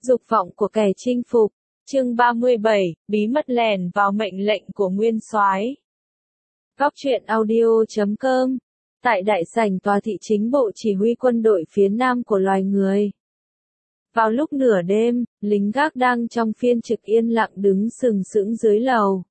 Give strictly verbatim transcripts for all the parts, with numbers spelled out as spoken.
Dục vọng của kẻ chinh phục. Chương ba mươi bảy, bí mật lẻn vào mệnh lệnh của Nguyên Soái. Góc truyện audio chấm com. Tại đại sảnh tòa thị chính bộ chỉ huy quân đội phía nam của loài người. Vào lúc nửa đêm, lính gác đang trong phiên trực yên lặng đứng sừng sững dưới lầu.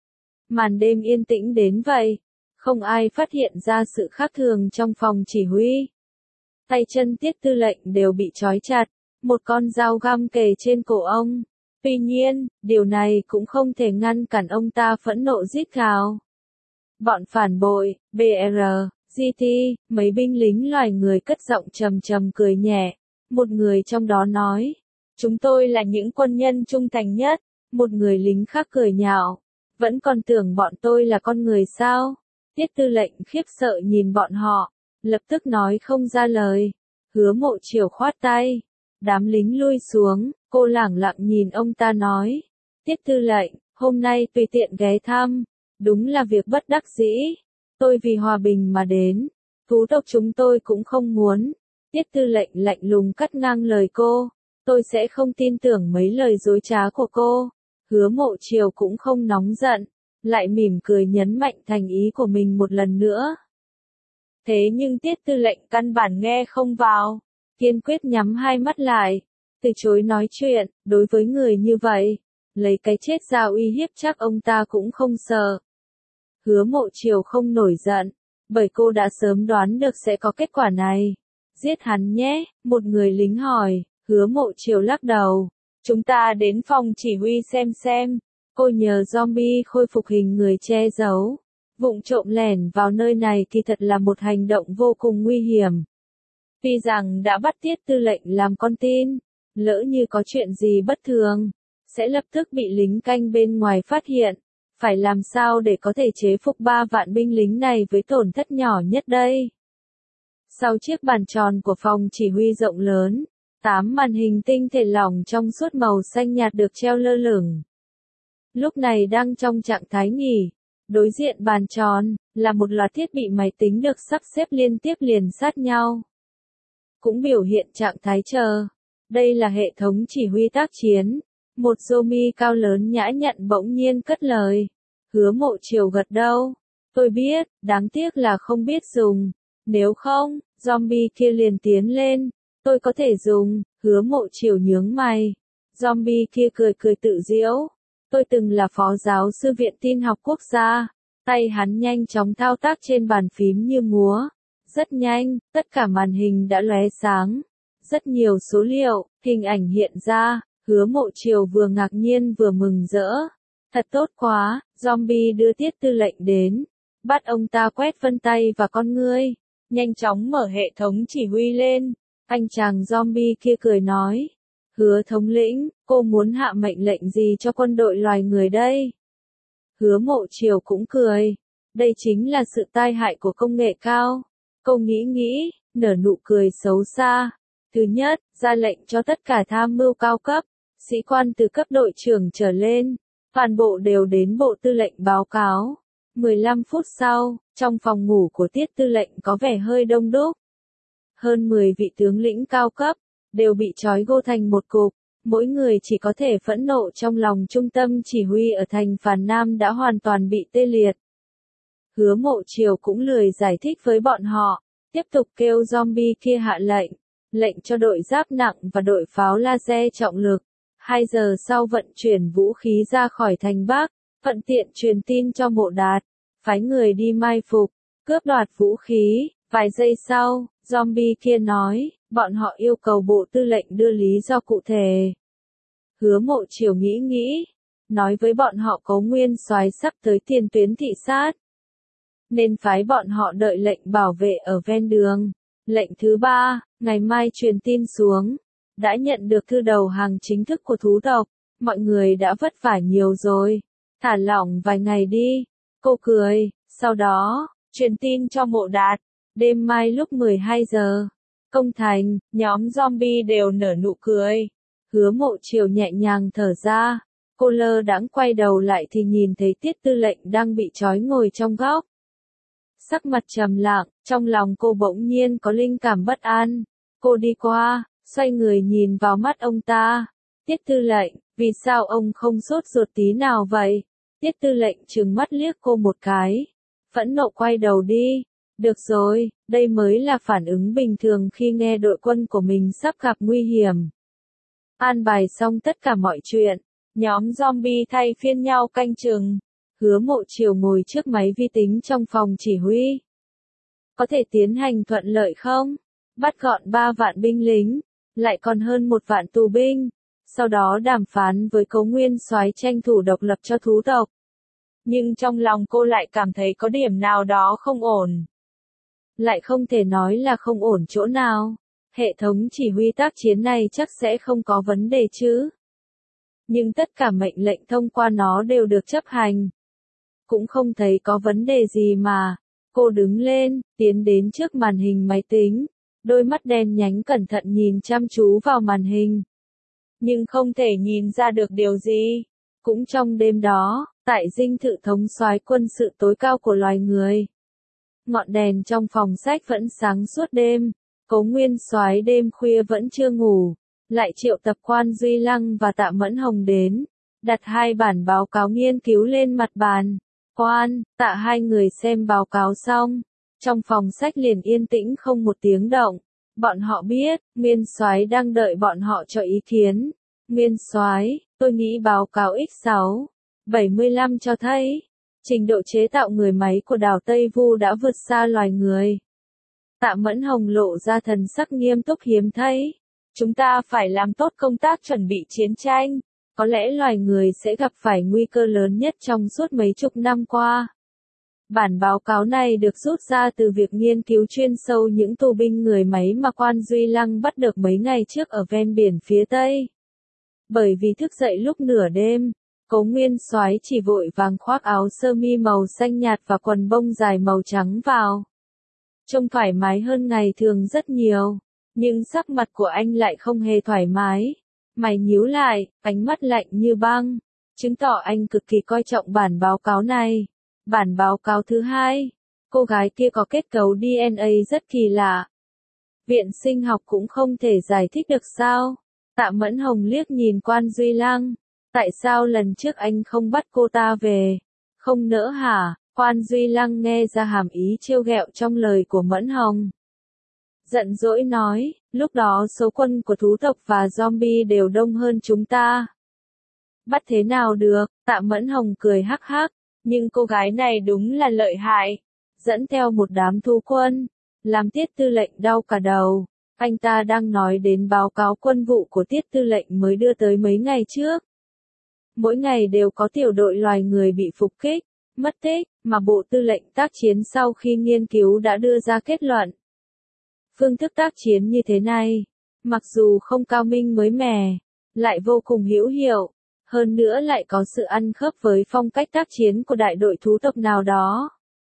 Màn đêm yên tĩnh đến vậy, không ai phát hiện ra sự khác thường trong phòng chỉ huy. Tay chân Tiết Tư lệnh đều bị trói chặt, một con dao găm kề trên cổ ông. Tuy nhiên, điều này cũng không thể ngăn cản ông ta phẫn nộ rít gào. Bọn phản bội, bê rờ, giê tê, mấy binh lính loài người cất giọng trầm trầm cười nhẹ. Một người trong đó nói, chúng tôi là những quân nhân trung thành nhất. Một người lính khác cười nhạo, vẫn còn tưởng bọn tôi là con người sao? Tiết Tư lệnh khiếp sợ nhìn bọn họ, lập tức nói không ra lời. Hứa Mộ Chiều khoát tay, đám lính lui xuống, cô lẳng lặng nhìn ông ta nói, Tiết Tư lệnh, hôm nay tùy tiện ghé thăm, đúng là việc bất đắc dĩ. Tôi vì hòa bình mà đến, thú tộc chúng tôi cũng không muốn. Tiết Tư lệnh lạnh lùng cắt ngang lời cô, tôi sẽ không tin tưởng mấy lời dối trá của cô. Hứa Mộ Chiều cũng không nóng giận, lại mỉm cười nhấn mạnh thành ý của mình một lần nữa. Thế nhưng Tiết Tư lệnh căn bản nghe không vào, kiên quyết nhắm hai mắt lại, từ chối nói chuyện. Đối với người như vậy, lấy cái chết ra uy hiếp chắc ông ta cũng không sợ. Hứa Mộ Chiều không nổi giận, bởi cô đã sớm đoán được sẽ có kết quả này. Giết hắn nhé, một người lính hỏi. Hứa Mộ Chiều lắc đầu, chúng ta đến phòng chỉ huy xem xem. Cô nhờ zombie khôi phục hình người che giấu, vụng trộm lẻn vào nơi này kỳ thật là một hành động vô cùng nguy hiểm. Tuy rằng đã bắt Tiết Tư lệnh làm con tin, lỡ như có chuyện gì bất thường, sẽ lập tức bị lính canh bên ngoài phát hiện. Phải làm sao để có thể chế phục ba vạn binh lính này với tổn thất nhỏ nhất đây? Sau chiếc bàn tròn của phòng chỉ huy rộng lớn, tám màn hình tinh thể lỏng trong suốt màu xanh nhạt được treo lơ lửng. Lúc này đang trong trạng thái nghỉ, đối diện bàn tròn, là một loạt thiết bị máy tính được sắp xếp liên tiếp liền sát nhau. Cũng biểu hiện trạng thái chờ. Đây là hệ thống chỉ huy tác chiến. Một zombie cao lớn nhã nhặn bỗng nhiên cất lời. Hứa Mộ Chiều gật đầu. Tôi biết, đáng tiếc là không biết dùng. Nếu không, zombie kia liền tiến lên. Tôi có thể dùng. Hứa Mộ Chiều nhướng mày. Zombie kia cười cười tự giễu. Tôi từng là phó giáo sư viện tin học quốc gia. Tay hắn nhanh chóng thao tác trên bàn phím như múa. Rất nhanh, tất cả màn hình đã lóe sáng. Rất nhiều số liệu, hình ảnh hiện ra. Hứa Mộ Chiều vừa ngạc nhiên vừa mừng rỡ. Thật tốt quá, zombie đưa Tiết Tư lệnh đến. Bắt ông ta quét vân tay và con ngươi. Nhanh chóng mở hệ thống chỉ huy lên. Anh chàng zombie kia cười nói. Hứa thống lĩnh, cô muốn hạ mệnh lệnh gì cho quân đội loài người đây? Hứa Mộ Chiều cũng cười. Đây chính là sự tai hại của công nghệ cao. Cô nghĩ nghĩ, nở nụ cười xấu xa. Thứ nhất, ra lệnh cho tất cả tham mưu cao cấp, sĩ quan từ cấp đội trưởng trở lên, toàn bộ đều đến bộ tư lệnh báo cáo. mười lăm phút sau, trong phòng ngủ của Tiết Tư lệnh có vẻ hơi đông đúc. Hơn mười vị tướng lĩnh cao cấp, đều bị trói gô thành một cục, mỗi người chỉ có thể phẫn nộ trong lòng. Trung tâm chỉ huy ở thành Phàn Nam đã hoàn toàn bị tê liệt. Hứa Mộ Chiều cũng lười giải thích với bọn họ, tiếp tục kêu zombie kia hạ lệnh, lệnh cho đội giáp nặng và đội pháo laser trọng lực. Hai giờ sau vận chuyển vũ khí ra khỏi thành Bắc, thuận tiện truyền tin cho Mộ Đạt, phái người đi mai phục, cướp đoạt vũ khí. Vài giây sau, zombie kia nói, bọn họ yêu cầu bộ tư lệnh đưa lý do cụ thể. Hứa Mộ Chiều nghĩ nghĩ, nói với bọn họ Cố Nguyên Soái sắp tới tiền tuyến thị sát, nên phái bọn họ đợi lệnh bảo vệ ở ven đường. Lệnh thứ ba, ngày mai truyền tin xuống. Đã nhận được thư đầu hàng chính thức của thú tộc, mọi người đã vất vả nhiều rồi. Thả lỏng vài ngày đi. Cô cười, sau đó, truyền tin cho Mộ Đạt. Đêm mai lúc mười hai giờ, công thành, nhóm zombie đều nở nụ cười. Hứa Mộ Chiều nhẹ nhàng thở ra. Cô lơ đãng quay đầu lại thì nhìn thấy Tiết Tư lệnh đang bị trói ngồi trong góc. Sắc mặt trầm lặng, trong lòng cô bỗng nhiên có linh cảm bất an. Cô đi qua, xoay người nhìn vào mắt ông ta. Tiết tư lệnh, vì sao ông không sốt ruột tí nào vậy? Tiết tư lệnh trừng mắt liếc cô một cái. Phẫn nộ quay đầu đi. Được rồi, đây mới là phản ứng bình thường khi nghe đội quân của mình sắp gặp nguy hiểm. An bài xong tất cả mọi chuyện, nhóm zombie thay phiên nhau canh chừng. Hứa Mộ Chiều ngồi trước máy vi tính trong phòng chỉ huy. Có thể tiến hành thuận lợi không? Bắt gọn ba vạn binh lính, lại còn hơn một vạn tù binh. Sau đó đàm phán với Cố Nguyên Soái tranh thủ độc lập cho thú tộc. Nhưng trong lòng cô lại cảm thấy có điểm nào đó không ổn. Lại không thể nói là không ổn chỗ nào. Hệ thống chỉ huy tác chiến này chắc sẽ không có vấn đề chứ. Nhưng tất cả mệnh lệnh thông qua nó đều được chấp hành. Cũng không thấy có vấn đề gì mà. Cô đứng lên, tiến đến trước màn hình máy tính. Đôi mắt đen nhánh cẩn thận nhìn chăm chú vào màn hình. Nhưng không thể nhìn ra được điều gì. Cũng trong đêm đó, tại dinh thự thống soái quân sự tối cao của loài người. Ngọn đèn trong phòng sách vẫn sáng suốt đêm. Cố Nguyên Soái đêm khuya vẫn chưa ngủ, lại triệu tập Quan Duy Lăng và Tạ Mẫn Hồng đến, đặt hai bản báo cáo nghiên cứu lên mặt bàn. Quan, Tạ hai người xem báo cáo xong, trong phòng sách liền yên tĩnh không một tiếng động. Bọn họ biết, Nguyên Soái đang đợi bọn họ cho ý kiến. Nguyên Soái, tôi nghĩ báo cáo X sáu bảy mươi lăm cho thấy, trình độ chế tạo người máy của đảo Tây Vu đã vượt xa loài người. Tạ Mẫn Hồng lộ ra thần sắc nghiêm túc hiếm thấy. Chúng ta phải làm tốt công tác chuẩn bị chiến tranh. Có lẽ loài người sẽ gặp phải nguy cơ lớn nhất trong suốt mấy chục năm qua. Bản báo cáo này được rút ra từ việc nghiên cứu chuyên sâu những tù binh người máy mà Quan Duy Lăng bắt được mấy ngày trước ở ven biển phía Tây. Bởi vì thức dậy lúc nửa đêm, Cố Nguyên Soái chỉ vội vàng khoác áo sơ mi màu xanh nhạt và quần bông dài màu trắng vào. Trông thoải mái hơn ngày thường rất nhiều, nhưng sắc mặt của anh lại không hề thoải mái. Mày nhíu lại, ánh mắt lạnh như băng, chứng tỏ anh cực kỳ coi trọng bản báo cáo này. Bản báo cáo thứ hai, cô gái kia có kết cấu đê en a rất kỳ lạ. Viện sinh học cũng không thể giải thích được sao? Tạ Mẫn Hồng liếc nhìn Quan Duy Lăng, tại sao lần trước anh không bắt cô ta về? Không nỡ hả? Quan Duy Lăng nghe ra hàm ý trêu ghẹo trong lời của Mẫn Hồng. Giận dỗi nói, lúc đó số quân của thú tộc và zombie đều đông hơn chúng ta. Bắt thế nào được? Tạ Mẫn Hồng cười hắc hắc, nhưng cô gái này đúng là lợi hại. Dẫn theo một đám thú quân, làm Tiết tư lệnh đau cả đầu. Anh ta đang nói đến báo cáo quân vụ của Tiết tư lệnh mới đưa tới mấy ngày trước. Mỗi ngày đều có tiểu đội loài người bị phục kích, mất tích, mà Bộ Tư lệnh tác chiến sau khi nghiên cứu đã đưa ra kết luận. Phương thức tác chiến như thế này, mặc dù không cao minh mới mẻ, lại vô cùng hữu hiệu, hơn nữa lại có sự ăn khớp với phong cách tác chiến của đại đội thú tộc nào đó.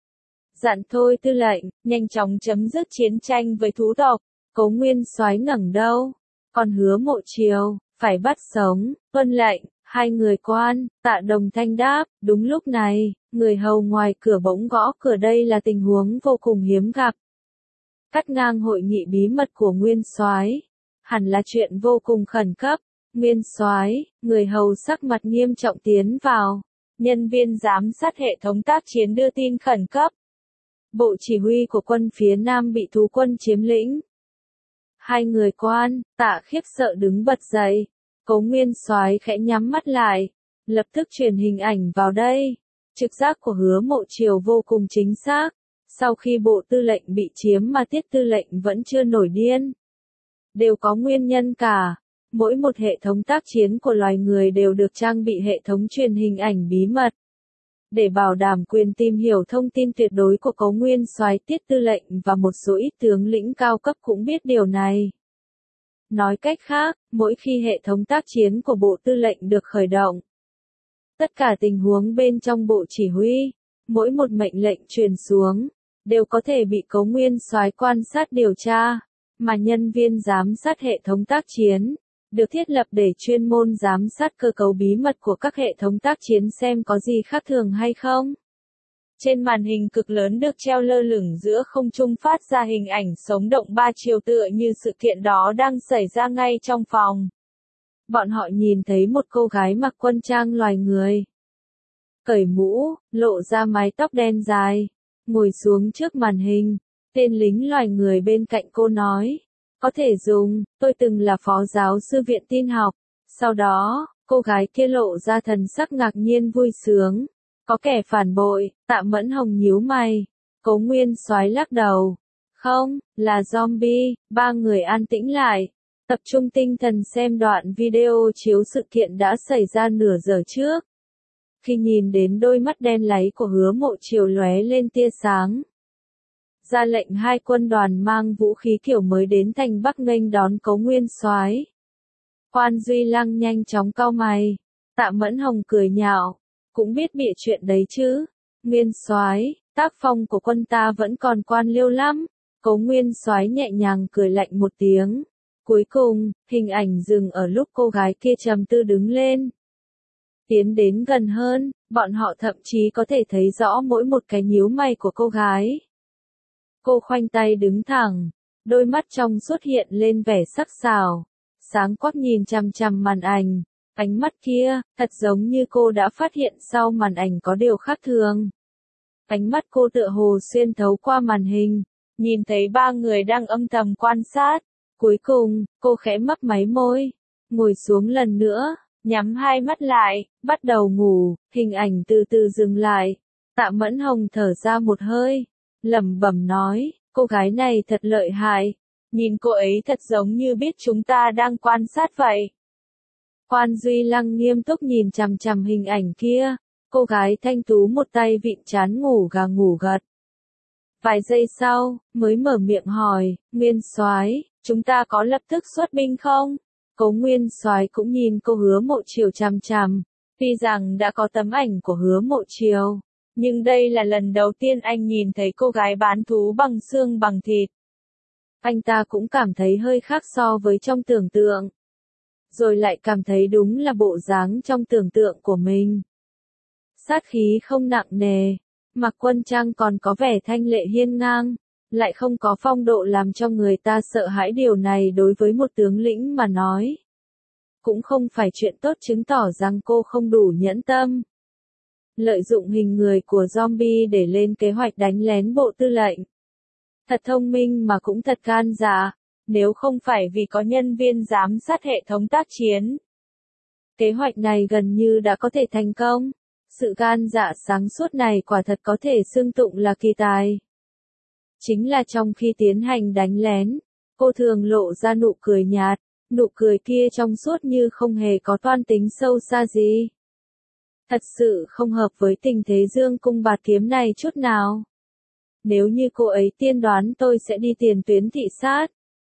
Dặn thôi tư lệnh, nhanh chóng chấm dứt chiến tranh với thú tộc. Cố Nguyên Soái ngẩng đầu, còn Hứa Mộ Chiều, phải bắt sống, tuân lệnh. Hai người quan, Tạ đồng thanh đáp, đúng lúc này, người hầu ngoài cửa bỗng gõ cửa, đây là tình huống vô cùng hiếm gặp. Cắt ngang hội nghị bí mật của Nguyên Soái, hẳn là chuyện vô cùng khẩn cấp. Nguyên Soái, người hầu sắc mặt nghiêm trọng tiến vào. Nhân viên giám sát hệ thống tác chiến đưa tin khẩn cấp. Bộ chỉ huy của quân phía Nam bị thú quân chiếm lĩnh. Hai người quan, Tạ khiếp sợ đứng bật dậy. Cố Nguyên Soái khẽ nhắm mắt lại, lập tức truyền hình ảnh vào đây. Trực giác của Hứa Mộ Chiều vô cùng chính xác. Sau khi Bộ Tư lệnh bị chiếm mà Tiết tư lệnh vẫn chưa nổi điên, đều có nguyên nhân cả. Mỗi một hệ thống tác chiến của loài người đều được trang bị hệ thống truyền hình ảnh bí mật. Để bảo đảm quyền tìm hiểu thông tin tuyệt đối của Cố Nguyên Soái, Tiết tư lệnh và một số ít tướng lĩnh cao cấp cũng biết điều này. Nói cách khác, mỗi khi hệ thống tác chiến của Bộ Tư lệnh được khởi động, tất cả tình huống bên trong Bộ Chỉ huy, mỗi một mệnh lệnh truyền xuống, đều có thể bị Cố Nguyên Soái quan sát điều tra, mà nhân viên giám sát hệ thống tác chiến, được thiết lập để chuyên môn giám sát cơ cấu bí mật của các hệ thống tác chiến xem có gì khác thường hay không. Trên màn hình cực lớn được treo lơ lửng giữa không trung phát ra hình ảnh sống động ba chiều tựa như sự kiện đó đang xảy ra ngay trong phòng. bọn họ nhìn thấy một cô gái mặc quân trang loài người. Cởi mũ, lộ ra mái tóc đen dài, ngồi xuống trước màn hình. Tên lính loài người bên cạnh cô nói, có thể dùng, tôi từng là phó giáo sư viện tin học. Sau đó, cô gái kia lộ ra thần sắc ngạc nhiên vui sướng. Có kẻ phản bội, Tạ Mẫn Hồng nhíu mày. Cố Nguyên Soái lắc đầu. Không, là zombie. Ba người an tĩnh lại, tập trung tinh thần xem đoạn video chiếu sự kiện đã xảy ra nửa giờ trước. Khi nhìn đến đôi mắt đen láy của Hứa Mộ Chiều lóe lên tia sáng, ra lệnh hai quân đoàn mang vũ khí kiểu mới đến thành Bắc nghênh đón Cố Nguyên Soái. Quan Duy Lăng nhanh chóng cau mày. Tạ Mẫn Hồng cười nhạo, cũng biết bịa chuyện đấy chứ. Nguyên Soái, tác phong của quân ta vẫn còn quan liêu lắm. Cố Nguyên Soái nhẹ nhàng cười lạnh một tiếng. Cuối cùng, hình ảnh dừng ở lúc cô gái kia trầm tư đứng lên. Tiến đến gần hơn, bọn họ thậm chí có thể thấy rõ mỗi một cái nhíu mày của cô gái. Cô khoanh tay đứng thẳng, đôi mắt trong suốt hiện lên vẻ sắc sảo, sáng quắc nhìn chằm chằm màn ảnh. Ánh mắt kia, thật giống như cô đã phát hiện sau màn ảnh có điều khác thường. Ánh mắt cô tựa hồ xuyên thấu qua màn hình, nhìn thấy ba người đang âm thầm quan sát. Cuối cùng, cô khẽ mấp máy môi, ngồi xuống lần nữa, nhắm hai mắt lại, bắt đầu ngủ. Hình ảnh từ từ dừng lại. Tạ Mẫn Hồng thở ra một hơi, lẩm bẩm nói, cô gái này thật lợi hại. Nhìn cô ấy thật giống như biết chúng ta đang quan sát vậy. Quan Duy Lăng nghiêm túc nhìn chằm chằm hình ảnh kia. Cô gái thanh tú một tay vịn trán ngủ gà ngủ gật. Vài giây sau, mới mở miệng hỏi, Nguyên Soái, chúng ta có lập tức xuất binh không? Cố Nguyên Soái cũng nhìn cô Hứa Mộ Chiều chằm chằm. Tuy rằng đã có tấm ảnh của Hứa Mộ Chiều, nhưng đây là lần đầu tiên anh nhìn thấy cô gái bán thú bằng xương bằng thịt. Anh ta cũng cảm thấy hơi khác so với trong tưởng tượng. Rồi lại cảm thấy đúng là bộ dáng trong tưởng tượng của mình. Sát khí không nặng nề, mặc quân trang còn có vẻ thanh lệ hiên ngang, lại không có phong độ làm cho người ta sợ hãi. Điều này đối với một tướng lĩnh mà nói, cũng không phải chuyện tốt, chứng tỏ rằng cô không đủ nhẫn tâm. Lợi dụng hình người của zombie để lên kế hoạch đánh lén bộ tư lệnh. Thật thông minh mà cũng thật gan dạ, nếu không phải vì có nhân viên giám sát hệ thống tác chiến. Kế hoạch này gần như đã có thể thành công. Sự gan dạ sáng suốt này quả thật có thể xưng tụng là kỳ tài. Chính là trong khi tiến hành đánh lén, cô thường lộ ra nụ cười nhạt, nụ cười kia trong suốt như không hề có toan tính sâu xa gì. Thật sự không hợp với tình thế dương cung bạt kiếm này chút nào. Nếu như cô ấy tiên đoán tôi sẽ đi tiền tuyến thị sát,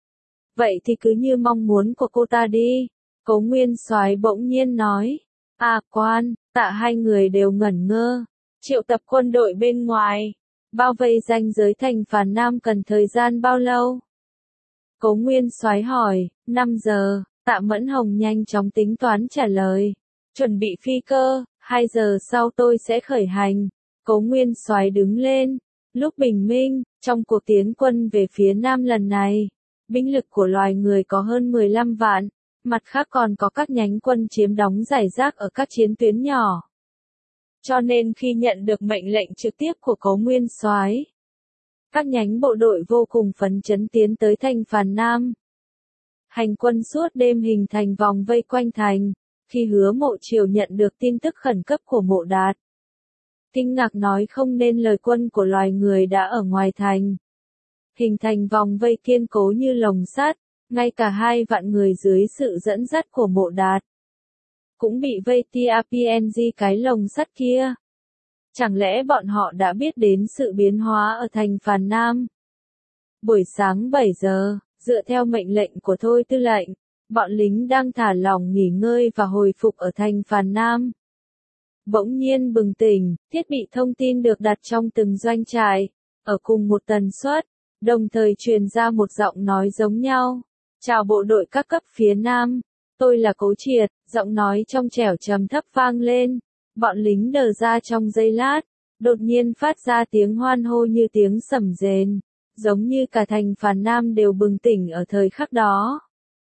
vậy thì cứ như mong muốn của cô ta đi. Cố Nguyên Soái bỗng nhiên nói. À Quan, Tạ hai người đều ngẩn ngơ. Triệu tập quân đội bên ngoài, bao vây ranh giới thành Phàn Nam cần thời gian bao lâu? Cố Nguyên Soái hỏi. Năm giờ. Tạ Mẫn Hồng nhanh chóng tính toán trả lời. Chuẩn bị phi cơ, hai giờ sau tôi sẽ khởi hành. Cố Nguyên Soái đứng lên. Lúc bình minh, trong cuộc tiến quân về phía Nam lần này, binh lực của loài người có hơn mười lăm vạn, mặt khác còn có các nhánh quân chiếm đóng rải rác ở các chiến tuyến nhỏ. Cho nên khi nhận được mệnh lệnh trực tiếp của Cố Nguyên Soái, các nhánh bộ đội vô cùng phấn chấn tiến tới thành Phàn Nam. Hành quân suốt đêm hình thành vòng vây quanh thành. Khi Hứa Mộ Chiều nhận được tin tức khẩn cấp của Mộ Đạt, kinh ngạc nói không nên lời, quân của loài người đã ở ngoài thành, hình thành vòng vây kiên cố như lồng sắt. Ngay cả hai vạn người dưới sự dẫn dắt của Mộ Đạt cũng bị vây tia pê en giê cái lồng sắt kia. Chẳng lẽ bọn họ đã biết đến sự biến hóa ở thành Phàn Nam? Buổi sáng bảy giờ, dựa theo mệnh lệnh của Thôi tư lệnh, bọn lính đang thả lỏng nghỉ ngơi và hồi phục ở thành Phàn Nam. Bỗng nhiên bừng tỉnh, thiết bị thông tin được đặt trong từng doanh trại, ở cùng một tần suất, đồng thời truyền ra một giọng nói giống nhau. Chào bộ đội các cấp phía Nam, tôi là Cố Triệt. Giọng nói trong trẻo trầm thấp vang lên. Bọn lính đờ ra trong giây lát, đột nhiên phát ra tiếng hoan hô như tiếng sẩm rền, giống như cả thành Phàn Nam đều bừng tỉnh ở thời khắc đó.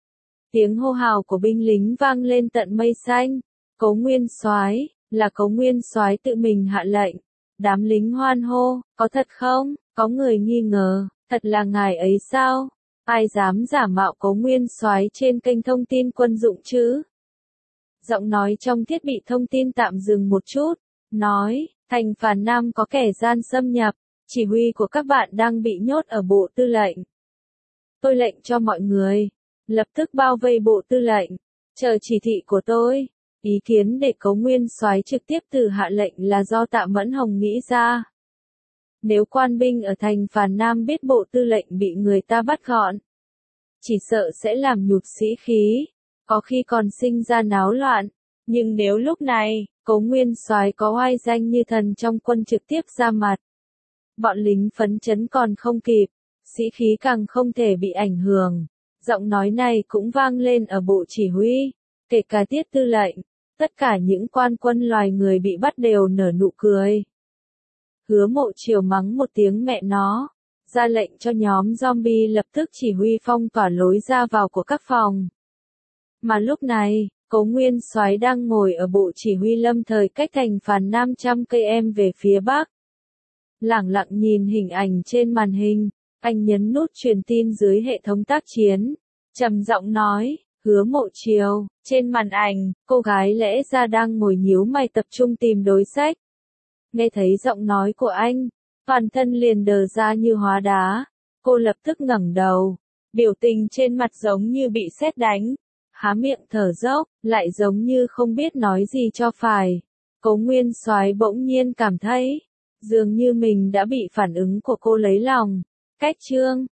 Tiếng hô hào của binh lính vang lên tận mây xanh. Cố Nguyên Soái, là Cố Nguyên Soái tự mình hạ lệnh. Đám lính hoan hô, có thật không? Có người nghi ngờ, thật là ngài ấy sao? Ai dám giả mạo Cố Nguyên Soái trên kênh thông tin quân dụng chứ? Giọng nói trong thiết bị thông tin tạm dừng một chút, nói, thành Phàn Nam có kẻ gian xâm nhập, chỉ huy của các bạn đang bị nhốt ở bộ tư lệnh. Tôi lệnh cho mọi người, lập tức bao vây bộ tư lệnh, chờ chỉ thị của tôi. Ý kiến để Cố Nguyên Soái trực tiếp từ hạ lệnh là do Tạ Mẫn Hồng nghĩ ra. Nếu quan binh ở thành Phàn Nam biết bộ tư lệnh bị người ta bắt gọn, chỉ sợ sẽ làm nhụt sĩ khí, có khi còn sinh ra náo loạn. Nhưng nếu lúc này, Cố Nguyên Soái có oai danh như thần trong quân trực tiếp ra mặt, bọn lính phấn chấn còn không kịp, sĩ khí càng không thể bị ảnh hưởng. Giọng nói này cũng vang lên ở bộ chỉ huy, kể cả Tiết tư lệnh, tất cả những quan quân loài người bị bắt đều nở nụ cười. Hứa Mộ Chiều mắng một tiếng mẹ nó, ra lệnh cho nhóm zombie lập tức chỉ huy phong tỏa lối ra vào của các phòng. Mà lúc này, Cố Nguyên Soái đang ngồi ở bộ chỉ huy lâm thời cách thành Phàn Nam trăm cây em về phía bắc. Lẳng lặng nhìn hình ảnh trên màn hình, anh nhấn nút truyền tin dưới hệ thống tác chiến, trầm giọng nói, Hứa Mộ Chiều, trên màn ảnh, cô gái lẽ ra đang ngồi nhíu mày tập trung tìm đối sách. Nghe thấy giọng nói của anh, toàn thân liền đờ ra như hóa đá, cô lập tức ngẩng đầu, biểu tình trên mặt giống như bị sét đánh, há miệng thở dốc, lại giống như không biết nói gì cho phải. Cố Nguyên Soái bỗng nhiên cảm thấy, dường như mình đã bị phản ứng của cô lấy lòng. Cách chương